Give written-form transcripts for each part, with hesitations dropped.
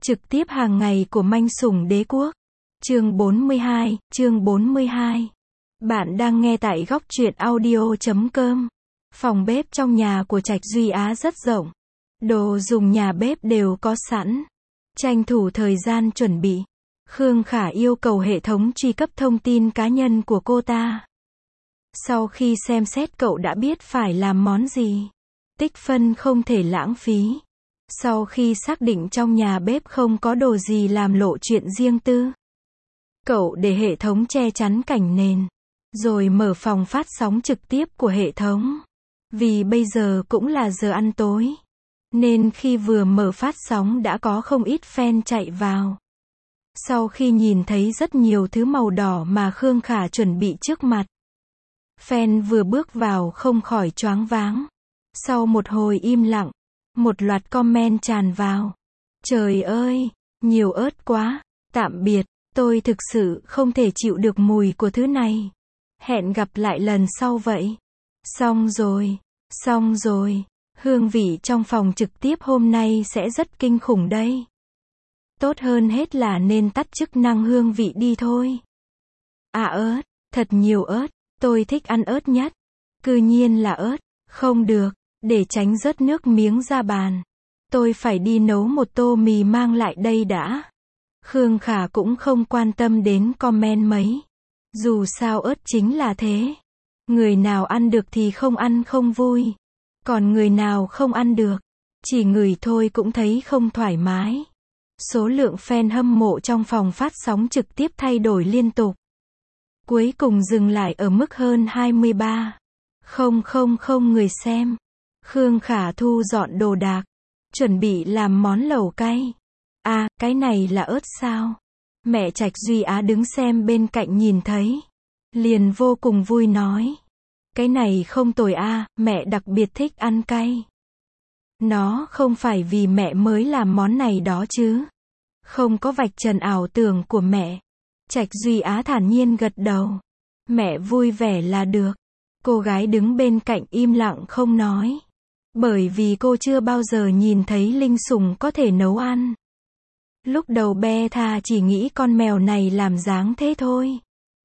Trực tiếp hàng ngày của Manh Sủng Đế Quốc. Chương 42. Bạn đang nghe tại góc truyện audio.com. Phòng bếp trong nhà của Trạch Duy Á rất rộng. Đồ dùng nhà bếp đều có sẵn. Tranh thủ thời gian chuẩn bị, Khương Khả yêu cầu hệ thống truy cấp thông tin cá nhân của cô ta. Sau khi xem xét cậu đã biết phải làm món gì. Tích phân không thể lãng phí. Sau khi xác định trong nhà bếp không có đồ gì làm lộ chuyện riêng tư, cậu để hệ thống che chắn cảnh nền, rồi mở phòng phát sóng trực tiếp của hệ thống. Vì bây giờ cũng là giờ ăn tối, nên khi vừa mở phát sóng đã có không ít fan chạy vào. Sau khi nhìn thấy rất nhiều thứ màu đỏ mà Khương Khả chuẩn bị trước mặt, fan vừa bước vào không khỏi choáng váng. Sau một hồi im lặng, một loạt comment tràn vào. Trời ơi, nhiều ớt quá, tạm biệt, tôi thực sự không thể chịu được mùi của thứ này. Hẹn gặp lại lần sau vậy. Xong rồi, hương vị trong phòng trực tiếp hôm nay sẽ rất kinh khủng đây. Tốt hơn hết là nên tắt chức năng hương vị đi thôi. À ớt, thật nhiều ớt, tôi thích ăn ớt nhất. Cư nhiên là ớt, không được. Để tránh rớt nước miếng ra bàn, tôi phải đi nấu một tô mì mang lại đây đã. Khương Khả cũng không quan tâm đến comment mấy. Dù sao ớt chính là thế. Người nào ăn được thì không ăn không vui. Còn người nào không ăn được, chỉ ngửi thôi cũng thấy không thoải mái. Số lượng fan hâm mộ trong phòng phát sóng trực tiếp thay đổi liên tục. Cuối cùng dừng lại ở mức hơn 23,000 người xem. Khương Khả thu dọn đồ đạc, chuẩn bị làm món lẩu cay. À, cái này là ớt sao? Mẹ Trạch Duy Á đứng xem bên cạnh nhìn thấy, liền vô cùng vui nói. Cái này không tồi a, mẹ đặc biệt thích ăn cay. Nó không phải vì mẹ mới làm món này đó chứ. Không có vạch trần ảo tưởng của mẹ. Trạch Duy Á thản nhiên gật đầu. Mẹ vui vẻ là được. Cô gái đứng bên cạnh im lặng không nói. Bởi vì cô chưa bao giờ nhìn thấy linh sủng có thể nấu ăn. Lúc đầu Beta chỉ nghĩ con mèo này làm dáng thế thôi.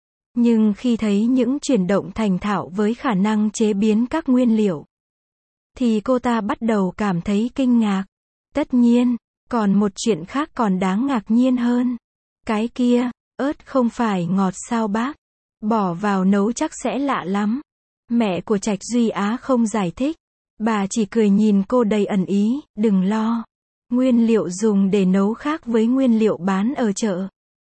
Nhưng khi thấy những chuyển động thành thạo với khả năng chế biến các nguyên liệu, thì cô ta bắt đầu cảm thấy kinh ngạc. Tất nhiên, còn một chuyện khác còn đáng ngạc nhiên hơn. Cái kia, ớt không phải ngọt sao bác? Bỏ vào nấu chắc sẽ lạ lắm. Mẹ của Trạch Duy Á không giải thích. Bà chỉ cười nhìn cô đầy ẩn ý, đừng lo. Nguyên liệu dùng để nấu khác với nguyên liệu bán ở chợ.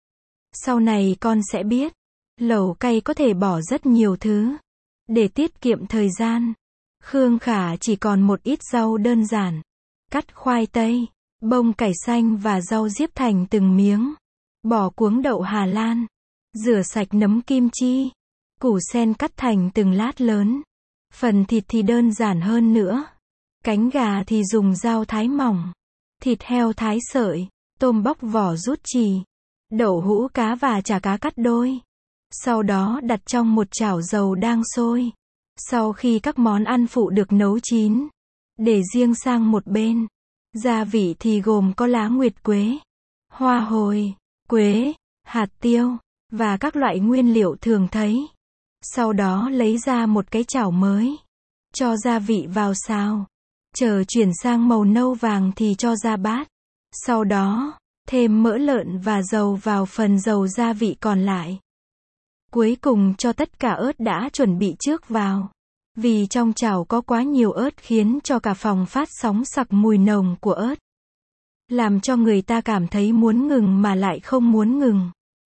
Sau này con sẽ biết. Lẩu cay có thể bỏ rất nhiều thứ. Để tiết kiệm thời gian, Khương Khả chỉ còn một ít rau đơn giản. Cắt khoai tây, bông cải xanh và rau diếp thành từng miếng. Bỏ cuống đậu Hà Lan. Rửa sạch nấm kim chi. Củ sen cắt thành từng lát lớn. Phần thịt thì đơn giản hơn nữa. Cánh gà thì dùng dao thái mỏng. Thịt heo thái sợi. Tôm bóc vỏ rút chì. Đậu hũ cá và chả cá cắt đôi. Sau đó đặt trong một chảo dầu đang sôi. Sau khi các món ăn phụ được nấu chín, để riêng sang một bên. Gia vị thì gồm có lá nguyệt quế, hoa hồi, quế, hạt tiêu, và các loại nguyên liệu thường thấy. Sau đó lấy ra một cái chảo mới. Cho gia vị vào xào. Chờ chuyển sang màu nâu vàng thì cho ra bát. Sau đó, thêm mỡ lợn và dầu vào phần dầu gia vị còn lại. Cuối cùng cho tất cả ớt đã chuẩn bị trước vào. Vì trong chảo có quá nhiều ớt khiến cho cả phòng phát sóng sặc mùi nồng của ớt. Làm cho người ta cảm thấy muốn ngừng mà lại không muốn ngừng.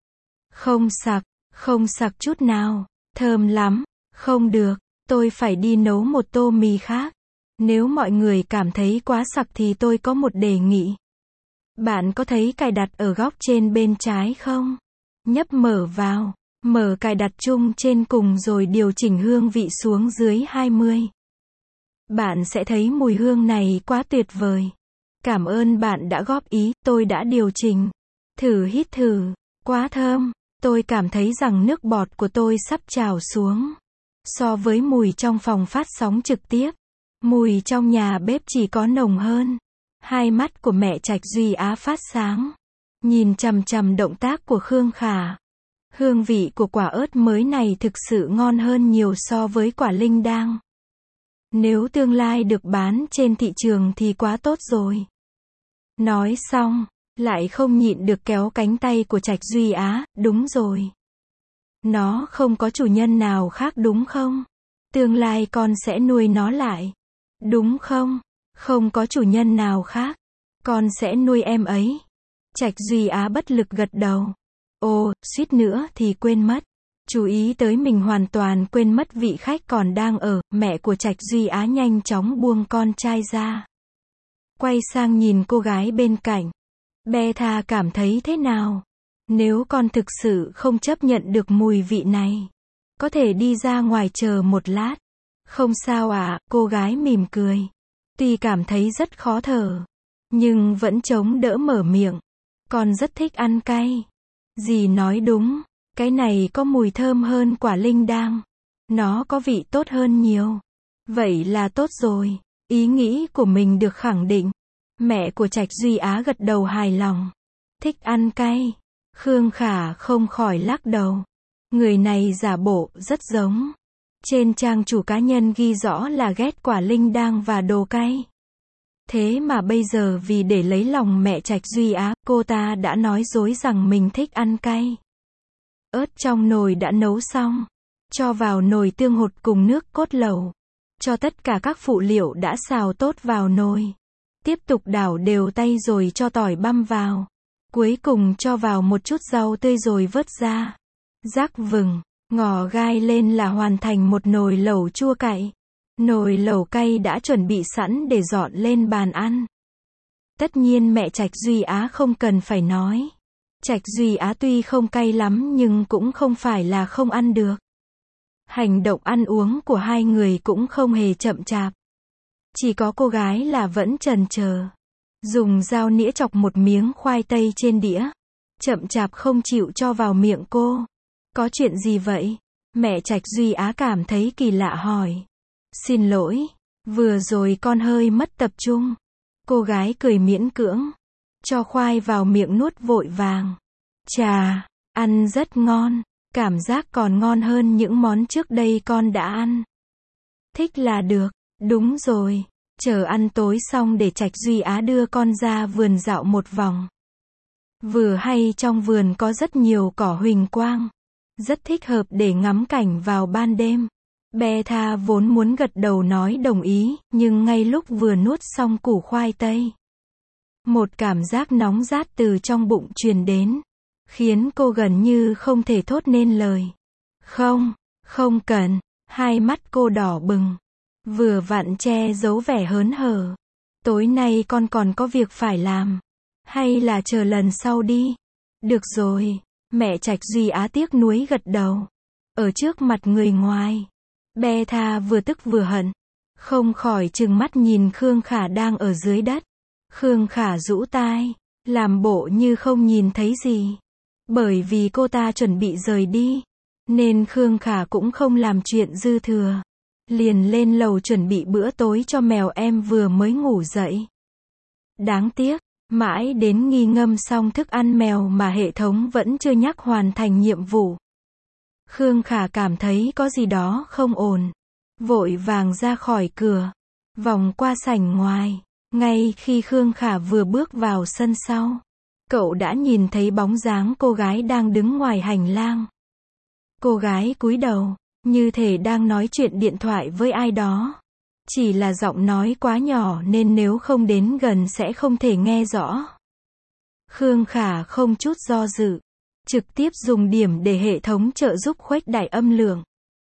Không sặc chút nào. Thơm lắm. Không được, tôi phải đi nấu một tô mì khác. Nếu mọi người cảm thấy quá sặc thì tôi có một đề nghị. Bạn có thấy cài đặt ở góc trên bên trái không? Nhấp mở vào. Mở cài đặt chung trên cùng rồi điều chỉnh hương vị xuống dưới 20. Bạn sẽ thấy mùi hương này quá tuyệt vời. Cảm ơn bạn đã góp ý, tôi đã điều chỉnh. Thử hít thử. Quá thơm. Tôi cảm thấy rằng nước bọt của tôi sắp trào xuống. So với mùi trong phòng phát sóng trực tiếp, mùi trong nhà bếp chỉ có nồng hơn. Hai mắt của mẹ Trạch Duy Á phát sáng, nhìn chằm chằm động tác của Khương Khả. Hương vị của quả ớt mới này thực sự ngon hơn nhiều so với quả linh đang. Nếu tương lai được bán trên thị trường thì quá tốt rồi. Nói xong, lại không nhịn được kéo cánh tay của Trạch Duy Á, đúng rồi. Nó không có chủ nhân nào khác đúng không? Tương lai con sẽ nuôi nó lại. Đúng không? Không có chủ nhân nào khác. Con sẽ nuôi em ấy. Trạch Duy Á bất lực gật đầu. Ồ, suýt nữa thì quên mất. Chú ý tới mình hoàn toàn quên mất vị khách còn đang ở, mẹ của Trạch Duy Á nhanh chóng buông con trai ra. Quay sang nhìn cô gái bên cạnh. Beta cảm thấy thế nào? Nếu con thực sự không chấp nhận được mùi vị này, có thể đi ra ngoài chờ một lát. Không sao ạ, cô gái mỉm cười. Tuy cảm thấy rất khó thở, nhưng vẫn chống đỡ mở miệng. Con rất thích ăn cay. Dì nói đúng, cái này có mùi thơm hơn quả linh đang. Nó có vị tốt hơn nhiều. Vậy là tốt rồi. Ý nghĩ của mình được khẳng định. Mẹ của Trạch Duy Á gật đầu hài lòng. Thích ăn cay. Khương Khả không khỏi lắc đầu. Người này giả bộ rất giống. Trên trang chủ cá nhân ghi rõ là ghét quả linh đang và đồ cay. Thế mà bây giờ vì để lấy lòng mẹ Trạch Duy Á, cô ta đã nói dối rằng mình thích ăn cay. Ớt trong nồi đã nấu xong. Cho vào nồi tương hột cùng nước cốt lẩu. Cho tất cả các phụ liệu đã xào tốt vào nồi. Tiếp tục đảo đều tay rồi cho tỏi băm vào. Cuối cùng cho vào một chút rau tươi rồi vớt ra. Rắc vừng, ngò gai lên là hoàn thành một nồi lẩu chua cay. Nồi lẩu cay đã chuẩn bị sẵn để dọn lên bàn ăn. Tất nhiên mẹ Trạch Duy Á không cần phải nói. Trạch Duy Á tuy không cay lắm nhưng cũng không phải là không ăn được. Hành động ăn uống của hai người cũng không hề chậm chạp. Chỉ có cô gái là vẫn chần chờ. Dùng dao nĩa chọc một miếng khoai tây trên đĩa. Chậm chạp không chịu cho vào miệng cô. Có chuyện gì vậy? Mẹ Trạch Duy Á cảm thấy kỳ lạ hỏi. Xin lỗi, vừa rồi con hơi mất tập trung. Cô gái cười miễn cưỡng. Cho khoai vào miệng nuốt vội vàng. Chà, ăn rất ngon. Cảm giác còn ngon hơn những món trước đây con đã ăn. Thích là được. Đúng rồi. Chờ ăn tối xong để Trạch Duy Á đưa con ra vườn dạo một vòng. Vừa hay trong vườn có rất nhiều cỏ huỳnh quang. Rất thích hợp để ngắm cảnh vào ban đêm. Beta vốn muốn gật đầu nói đồng ý, nhưng ngay lúc vừa nuốt xong củ khoai tây. Một cảm giác nóng rát từ trong bụng truyền đến. Khiến cô gần như không thể thốt nên lời. Không, không cần. Hai mắt cô đỏ bừng. Vừa vặn che giấu vẻ hớn hở. Tối nay con còn có việc phải làm. Hay là chờ lần sau đi. Được rồi. Mẹ Trạch Duy Á tiếc nuối gật đầu. Ở trước mặt người ngoài. Beta vừa tức vừa hận. Không khỏi trừng mắt nhìn Khương Khả đang ở dưới đất. Khương Khả rũ tai. Làm bộ như không nhìn thấy gì. Bởi vì cô ta chuẩn bị rời đi. Nên Khương Khả cũng không làm chuyện dư thừa. Liền lên lầu chuẩn bị bữa tối cho mèo em vừa mới ngủ dậy. Đáng tiếc, mãi đến nghi ngâm xong thức ăn mèo mà hệ thống vẫn chưa nhắc hoàn thành nhiệm vụ. Khương Khả cảm thấy có gì đó không ổn. Vội vàng ra khỏi cửa. Vòng qua sảnh ngoài. Ngay khi Khương Khả vừa bước vào sân sau. Cậu đã nhìn thấy bóng dáng cô gái đang đứng ngoài hành lang. Cô gái cúi đầu. Như thể đang nói chuyện điện thoại với ai đó. Chỉ là giọng nói quá nhỏ nên nếu không đến gần sẽ không thể nghe rõ. Khương Khả không chút do dự. Trực tiếp dùng điểm để hệ thống trợ giúp khuếch đại âm lượng.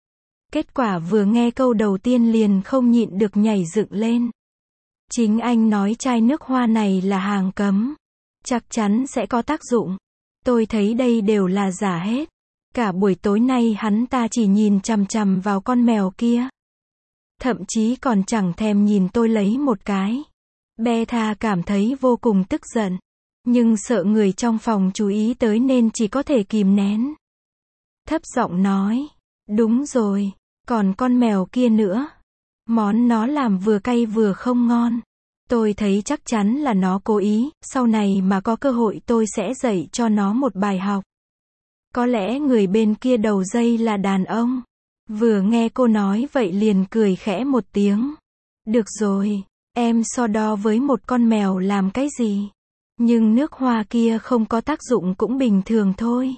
Kết quả vừa nghe câu đầu tiên liền không nhịn được nhảy dựng lên. Chính anh nói chai nước hoa này là hàng cấm. Chắc chắn sẽ có tác dụng. Tôi thấy đây đều là giả hết. Cả buổi tối nay hắn ta chỉ nhìn chằm chằm vào con mèo kia. Thậm chí còn chẳng thèm nhìn tôi lấy một cái. Beta cảm thấy vô cùng tức giận. Nhưng sợ người trong phòng chú ý tới nên chỉ có thể kìm nén. Thấp giọng nói. Đúng rồi. Còn con mèo kia nữa. Món nó làm vừa cay vừa không ngon. Tôi thấy chắc chắn là nó cố ý, sau này mà có cơ hội tôi sẽ dạy cho nó một bài học. Có lẽ người bên kia đầu dây là đàn ông. Vừa nghe cô nói vậy liền cười khẽ một tiếng. Được rồi, em so đo với một con mèo làm cái gì? Nhưng nước hoa kia không có tác dụng cũng bình thường thôi.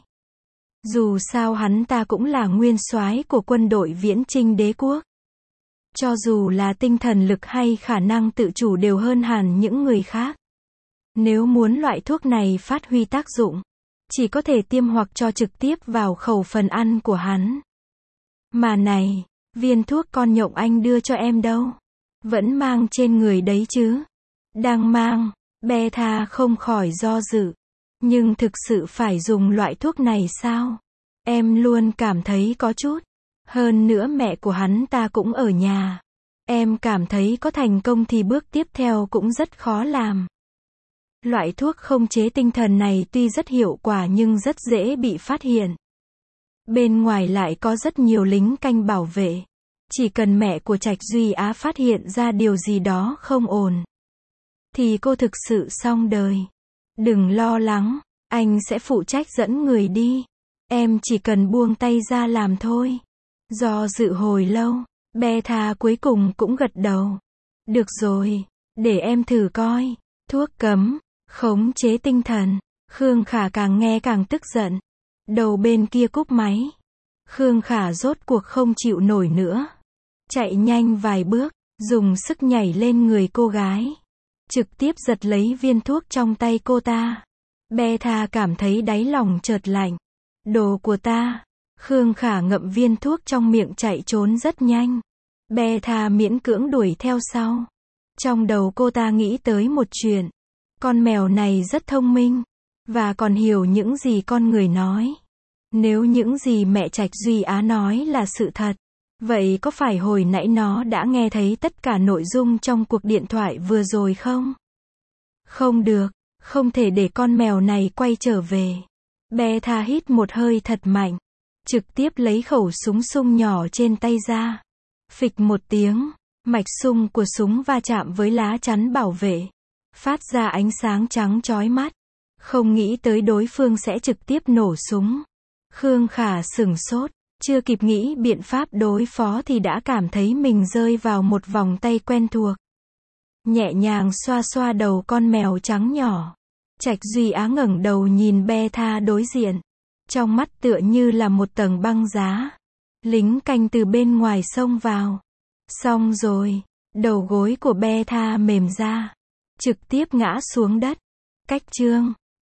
Dù sao hắn ta cũng là nguyên soái của quân đội viễn chinh đế quốc. Cho dù là tinh thần lực hay khả năng tự chủ đều hơn hẳn những người khác. Nếu muốn loại thuốc này phát huy tác dụng, chỉ có thể tiêm hoặc cho trực tiếp vào khẩu phần ăn của hắn. Mà này, viên thuốc con nhộng anh đưa cho em đâu? Vẫn mang trên người đấy chứ? Đang mang, Beta không khỏi do dự. Nhưng thực sự phải dùng loại thuốc này sao? Em luôn cảm thấy có chút. Hơn nữa mẹ của hắn ta cũng ở nhà. Em cảm thấy có thành công thì bước tiếp theo cũng rất khó làm. Loại thuốc không chế tinh thần này tuy rất hiệu quả nhưng rất dễ bị phát hiện. Bên ngoài lại có rất nhiều lính canh bảo vệ. Chỉ cần mẹ của Trạch Duy Á phát hiện ra điều gì đó không ổn, thì cô thực sự xong đời. Đừng lo lắng, anh sẽ phụ trách dẫn người đi. Em chỉ cần buông tay ra làm thôi. Do dự hồi lâu, Beta cuối cùng cũng gật đầu. Được rồi, để em thử coi. Thuốc cấm, khống chế tinh thần. Khương Khả càng nghe càng tức giận. Đầu bên kia cúp máy. Khương Khả rốt cuộc không chịu nổi nữa. Chạy nhanh vài bước, dùng sức nhảy lên người cô gái. Trực tiếp giật lấy viên thuốc trong tay cô ta. Beta cảm thấy đáy lòng chợt lạnh. Đồ của ta. Khương Khả ngậm viên thuốc trong miệng chạy trốn rất nhanh. Beta miễn cưỡng đuổi theo sau. Trong đầu cô ta nghĩ tới một chuyện. Con mèo này rất thông minh. Và còn hiểu những gì con người nói. Nếu những gì mẹ Trạch Duy Á nói là sự thật, vậy có phải hồi nãy nó đã nghe thấy tất cả nội dung trong cuộc điện thoại vừa rồi không? Không được, không thể để con mèo này quay trở về. Beta hít một hơi thật mạnh, trực tiếp lấy khẩu súng sung nhỏ trên tay ra. Phịch một tiếng, mạch sung của súng va chạm với lá chắn bảo vệ, phát ra ánh sáng trắng chói mắt. Không nghĩ tới đối phương sẽ trực tiếp nổ súng. Khương Khả sửng sốt, chưa kịp nghĩ biện pháp đối phó thì đã cảm thấy mình rơi vào một vòng tay quen thuộc. Nhẹ nhàng xoa xoa đầu con mèo trắng nhỏ. Trạch Duy Á ngẩng đầu nhìn Beta đối diện. Trong mắt tựa như là một tầng băng giá. Lính canh từ bên ngoài xông vào. Xong rồi, đầu gối của Beta mềm ra. Trực tiếp ngã xuống đất. Cách chương